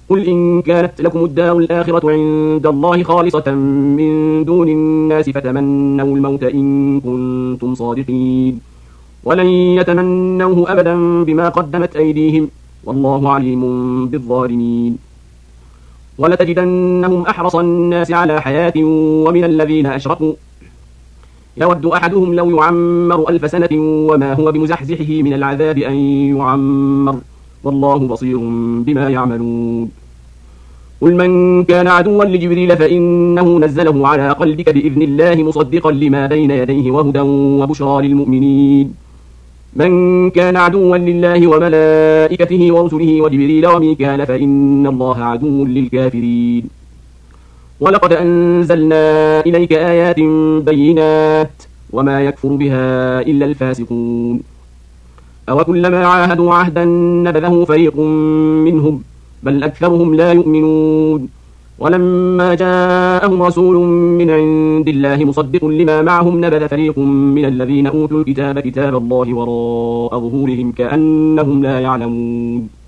قل إن كانت لكم الدار الآخرة عند الله خالصة من دون الناس فتمنوا الموت إن كنتم صادقين ولن يتمنوه أبدا بما قدمت أيديهم والله عليم بالظالمين ولتجدنهم أحرص الناس على حياة ومن الذين أشركوا يود أحدهم لو يعمر 1000 سنة وما هو بمزحزحه من العذاب أن يعمر والله بصير بما يعملون قل من كان عدوا لجبريل فإنه نزله على قلبك بإذن الله مصدقا لما بين يديه وهدى وبشرى للمؤمنين من كان عدوا لله وملائكته ورسله وجبريل وميكال فإن الله عدو للكافرين ولقد أنزلنا إليك آيات بينات وما يكفر بها إلا الفاسقون أوكلما عاهدوا عهدا نبذه فريق منهم بل أكثرهم لا يؤمنون ولما جاءهم رسول من عند الله مصدق لما معهم نبذ فريق من الذين أوتوا الكتاب كتاب الله وراء ظهورهم كأنهم لا يعلمون